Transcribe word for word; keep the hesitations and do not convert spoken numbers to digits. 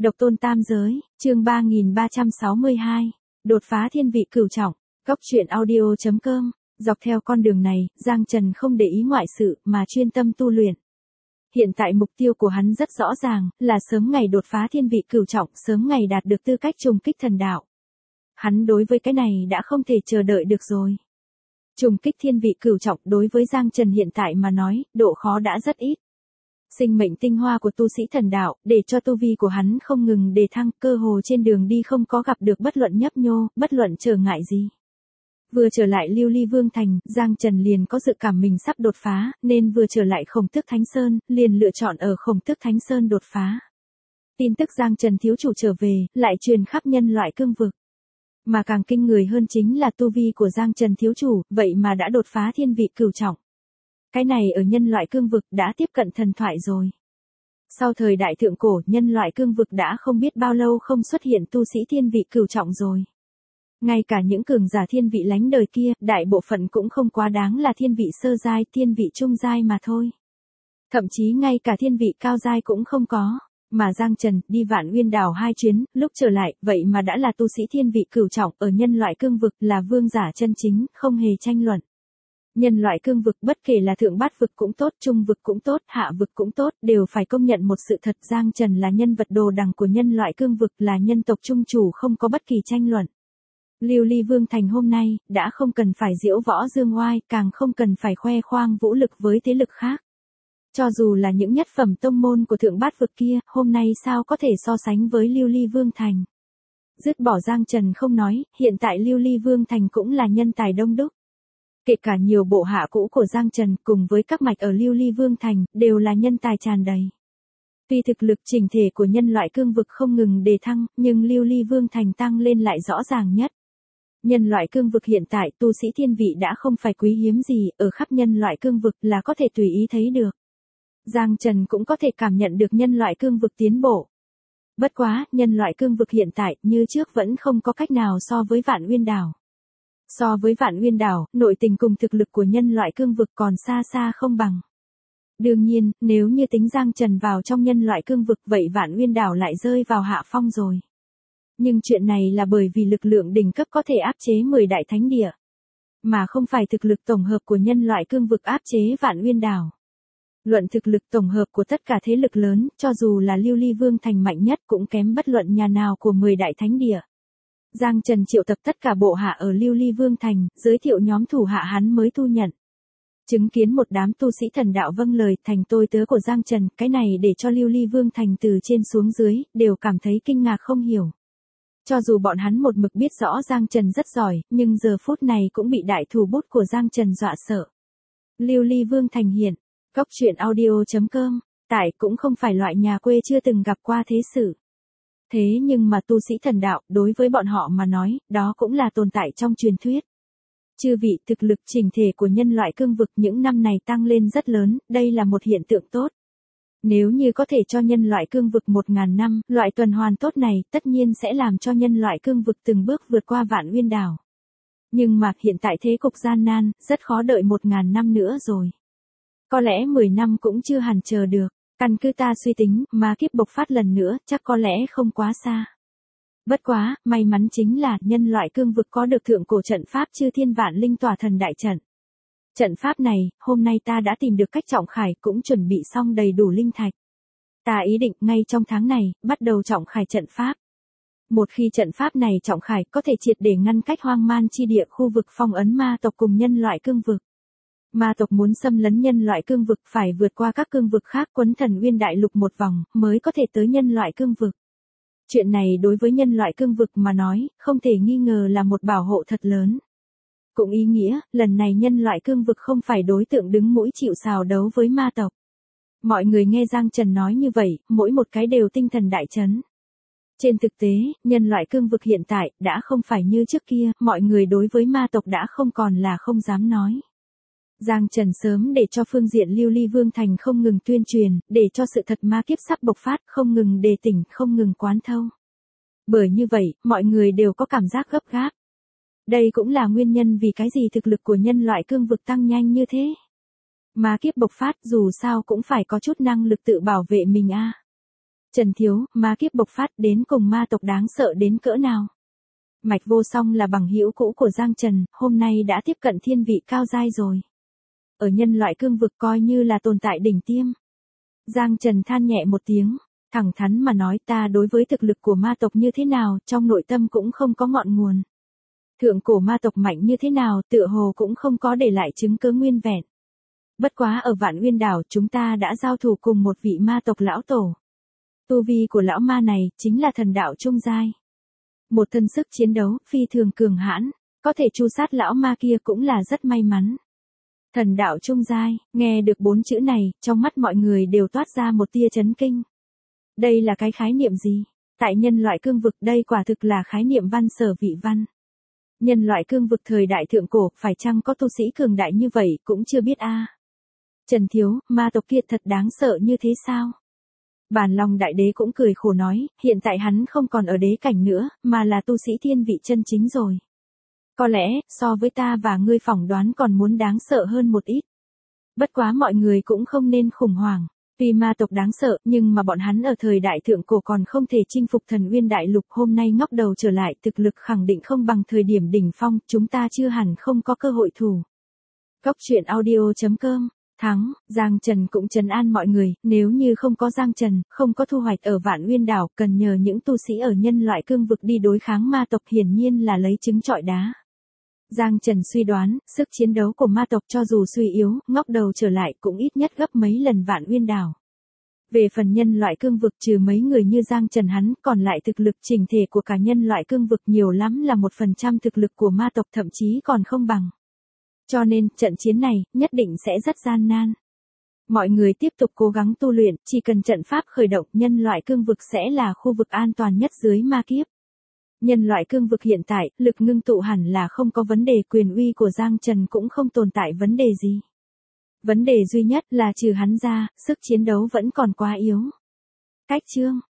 Độc tôn tam giới, chương ba nghìn ba trăm sáu mươi hai. Đột phá thiên vị cửu trọng. Góc truyện audio chấm com. Dọc theo con đường này, Giang Trần không để ý ngoại sự mà chuyên tâm tu luyện. Hiện tại mục tiêu của hắn rất rõ ràng, là sớm ngày đột phá thiên vị cửu trọng, sớm ngày đạt được tư cách trùng kích thần đạo. Hắn đối với cái này đã không thể chờ đợi được rồi. Trùng kích thiên vị cửu trọng đối với Giang Trần hiện tại mà nói, độ khó đã rất ít. Sinh mệnh tinh hoa của tu sĩ thần đạo, để cho tu vi của hắn không ngừng đề thăng, cơ hồ trên đường đi không có gặp được bất luận nhấp nhô, bất luận trở ngại gì. Vừa trở lại Lưu Ly Vương Thành, Giang Trần liền có dự cảm mình sắp đột phá, nên vừa trở lại Khổng Tước Thánh Sơn, liền lựa chọn ở Khổng Tước Thánh Sơn đột phá. Tin tức Giang Trần thiếu chủ trở về, lại truyền khắp nhân loại cương vực. Mà càng kinh người hơn chính là tu vi của Giang Trần thiếu chủ, vậy mà đã đột phá thiên vị cửu trọng. Cái này ở nhân loại cương vực đã tiếp cận thần thoại rồi. Sau thời đại thượng cổ, nhân loại cương vực đã không biết bao lâu không xuất hiện tu sĩ thiên vị cửu trọng rồi. Ngay cả những cường giả thiên vị lánh đời kia, đại bộ phận cũng không quá đáng là thiên vị sơ giai, thiên vị trung giai mà thôi. Thậm chí ngay cả thiên vị cao giai cũng không có. Mà Giang Trần đi Vạn Uyên Đảo hai chuyến, lúc trở lại, vậy mà đã là tu sĩ thiên vị cửu trọng, ở nhân loại cương vực là vương giả chân chính, không hề tranh luận. Nhân loại cương vực bất kể là thượng bát vực cũng tốt, trung vực cũng tốt, hạ vực cũng tốt, đều phải công nhận một sự thật, Giang Trần là nhân vật đồ đằng của nhân loại cương vực, là nhân tộc trung chủ, không có bất kỳ tranh luận. Lưu Ly Vương Thành hôm nay, đã không cần phải diễu võ dương oai, càng không cần phải khoe khoang vũ lực với thế lực khác. Cho dù là những nhất phẩm tông môn của thượng bát vực kia, hôm nay sao có thể so sánh với Lưu Ly Vương Thành. Dứt bỏ Giang Trần không nói, hiện tại Lưu Ly Vương Thành cũng là nhân tài đông đúc. Kể cả nhiều bộ hạ cũ của Giang Trần cùng với các mạch ở Lưu Ly Vương Thành, đều là nhân tài tràn đầy. Tuy thực lực chỉnh thể của nhân loại cương vực không ngừng đề thăng, nhưng Lưu Ly Vương Thành tăng lên lại rõ ràng nhất. Nhân loại cương vực hiện tại tu sĩ thiên vị đã không phải quý hiếm gì, ở khắp nhân loại cương vực là có thể tùy ý thấy được. Giang Trần cũng có thể cảm nhận được nhân loại cương vực tiến bộ. Bất quá, nhân loại cương vực hiện tại như trước vẫn không có cách nào so với Vạn Uyên Đảo. So với Vạn Uyên Đảo, nội tình cùng thực lực của nhân loại cương vực còn xa xa không bằng. Đương nhiên, nếu như tính Giang Trần vào trong nhân loại cương vực vậy Vạn Uyên Đảo lại rơi vào hạ phong rồi. Nhưng chuyện này là bởi vì lực lượng đỉnh cấp có thể áp chế mười đại thánh địa. Mà không phải thực lực tổng hợp của nhân loại cương vực áp chế Vạn Uyên Đảo. Luận thực lực tổng hợp của tất cả thế lực lớn, cho dù là Lưu Ly Vương Thành mạnh nhất cũng kém bất luận nhà nào của mười đại thánh địa. Giang Trần triệu tập tất cả bộ hạ ở Lưu Ly Vương Thành, giới thiệu nhóm thủ hạ hắn mới thu nhận. Chứng kiến một đám tu sĩ thần đạo vâng lời thành tôi tớ của Giang Trần, cái này để cho Lưu Ly Vương Thành từ trên xuống dưới, đều cảm thấy kinh ngạc không hiểu. Cho dù bọn hắn một mực biết rõ Giang Trần rất giỏi, nhưng giờ phút này cũng bị đại thủ bút của Giang Trần dọa sợ. Lưu Ly Vương Thành hiện, góc truyện audio chấm com, tại cũng không phải loại nhà quê chưa từng gặp qua thế sự. Thế nhưng mà tu sĩ thần đạo, đối với bọn họ mà nói, đó cũng là tồn tại trong truyền thuyết. Chư vị, thực lực chỉnh thể của nhân loại cương vực những năm này tăng lên rất lớn, đây là một hiện tượng tốt. Nếu như có thể cho nhân loại cương vực một ngàn năm, loại tuần hoàn tốt này tất nhiên sẽ làm cho nhân loại cương vực từng bước vượt qua Vạn Uyên Đảo. Nhưng mà hiện tại thế cục gian nan, rất khó đợi một ngàn năm nữa rồi. Có lẽ mười năm cũng chưa hẳn chờ được. Căn cứ ta suy tính, ma kiếp bộc phát lần nữa, chắc có lẽ không quá xa. Bất quá, may mắn chính là, nhân loại cương vực có được thượng cổ trận pháp Chư Thiên Vạn Linh Tỏa Thần Đại Trận. Trận pháp này, hôm nay ta đã tìm được cách trọng khải, cũng chuẩn bị xong đầy đủ linh thạch. Ta ý định, ngay trong tháng này, bắt đầu trọng khải trận pháp. Một khi trận pháp này trọng khải, có thể triệt để ngăn cách hoang man chi địa khu vực phong ấn ma tộc cùng nhân loại cương vực. Ma tộc muốn xâm lấn nhân loại cương vực phải vượt qua các cương vực khác quấn Thần Uyên Đại Lục một vòng, mới có thể tới nhân loại cương vực. Chuyện này đối với nhân loại cương vực mà nói, không thể nghi ngờ là một bảo hộ thật lớn. Cũng ý nghĩa, lần này nhân loại cương vực không phải đối tượng đứng mũi chịu sào đấu với ma tộc. Mọi người nghe Giang Trần nói như vậy, mỗi một cái đều tinh thần đại chấn. Trên thực tế, nhân loại cương vực hiện tại, đã không phải như trước kia, mọi người đối với ma tộc đã không còn là không dám nói. Giang Trần sớm để cho phương diện Lưu Ly Vương Thành không ngừng tuyên truyền, để cho sự thật ma kiếp sắp bộc phát, không ngừng đề tỉnh, không ngừng quán thâu. Bởi như vậy, mọi người đều có cảm giác gấp gáp. Đây cũng là nguyên nhân vì cái gì thực lực của nhân loại cương vực tăng nhanh như thế. Ma kiếp bộc phát dù sao cũng phải có chút năng lực tự bảo vệ mình a. Trần Thiếu, ma kiếp bộc phát đến cùng ma tộc đáng sợ đến cỡ nào? Mạch Vô Song là bằng hữu cũ của Giang Trần, hôm nay đã tiếp cận thiên vị cao giai rồi. Ở nhân loại cương vực coi như là tồn tại đỉnh tiêm. Giang Trần than nhẹ một tiếng, thẳng thắn mà nói ta đối với thực lực của ma tộc như thế nào, trong nội tâm cũng không có ngọn nguồn. Thượng cổ ma tộc mạnh như thế nào, tựa hồ cũng không có để lại chứng cứ nguyên vẹn. Bất quá ở Vạn Uyên đảo chúng ta đã giao thủ cùng một vị ma tộc lão tổ. Tu vi của lão ma này chính là thần đạo trung giai. Một thân sức chiến đấu phi thường cường hãn, có thể tru sát lão ma kia cũng là rất may mắn. Thần đạo trung giai, nghe được bốn chữ này, trong mắt mọi người đều toát ra một tia chấn kinh. Đây là cái khái niệm gì? Tại nhân loại cương vực đây quả thực là khái niệm văn sở vị văn. Nhân loại cương vực thời đại thượng cổ, phải chăng có tu sĩ cường đại như vậy cũng chưa biết a. Trần Thiếu, ma tộc kia thật đáng sợ như thế sao? Bàn Long Đại Đế cũng cười khổ nói, hiện tại hắn không còn ở đế cảnh nữa, mà là tu sĩ thiên vị chân chính rồi. Có lẽ, so với ta và ngươi phỏng đoán còn muốn đáng sợ hơn một ít. Bất quá mọi người cũng không nên khủng hoảng. Tuy ma tộc đáng sợ, nhưng mà bọn hắn ở thời đại thượng cổ còn không thể chinh phục Thần Uyên Đại Lục, hôm nay ngóc đầu trở lại, thực lực khẳng định không bằng thời điểm đỉnh phong, chúng ta chưa hẳn không có cơ hội thủ. Góc truyện audio chấm com. Thắng, Giang Trần cũng trấn an mọi người, nếu như không có Giang Trần, không có thu hoạch ở Vạn Uyên đảo, cần nhờ những tu sĩ ở nhân loại cương vực đi đối kháng ma tộc, hiển nhiên là lấy trứng trọi đá. Giang Trần suy đoán, sức chiến đấu của ma tộc cho dù suy yếu, ngóc đầu trở lại cũng ít nhất gấp mấy lần Vạn Uyên đảo. Về phần nhân loại cương vực, trừ mấy người như Giang Trần hắn, còn lại thực lực chỉnh thể của cả nhân loại cương vực nhiều lắm là một phần trăm thực lực của ma tộc, thậm chí còn không bằng. Cho nên, trận chiến này, nhất định sẽ rất gian nan. Mọi người tiếp tục cố gắng tu luyện, chỉ cần trận pháp khởi động, nhân loại cương vực sẽ là khu vực an toàn nhất dưới ma kiếp. Nhân loại cương vực hiện tại, lực ngưng tụ hẳn là không có vấn đề, quyền uy của Giang Trần cũng không tồn tại vấn đề gì. Vấn đề duy nhất là trừ hắn ra, sức chiến đấu vẫn còn quá yếu. Cách chương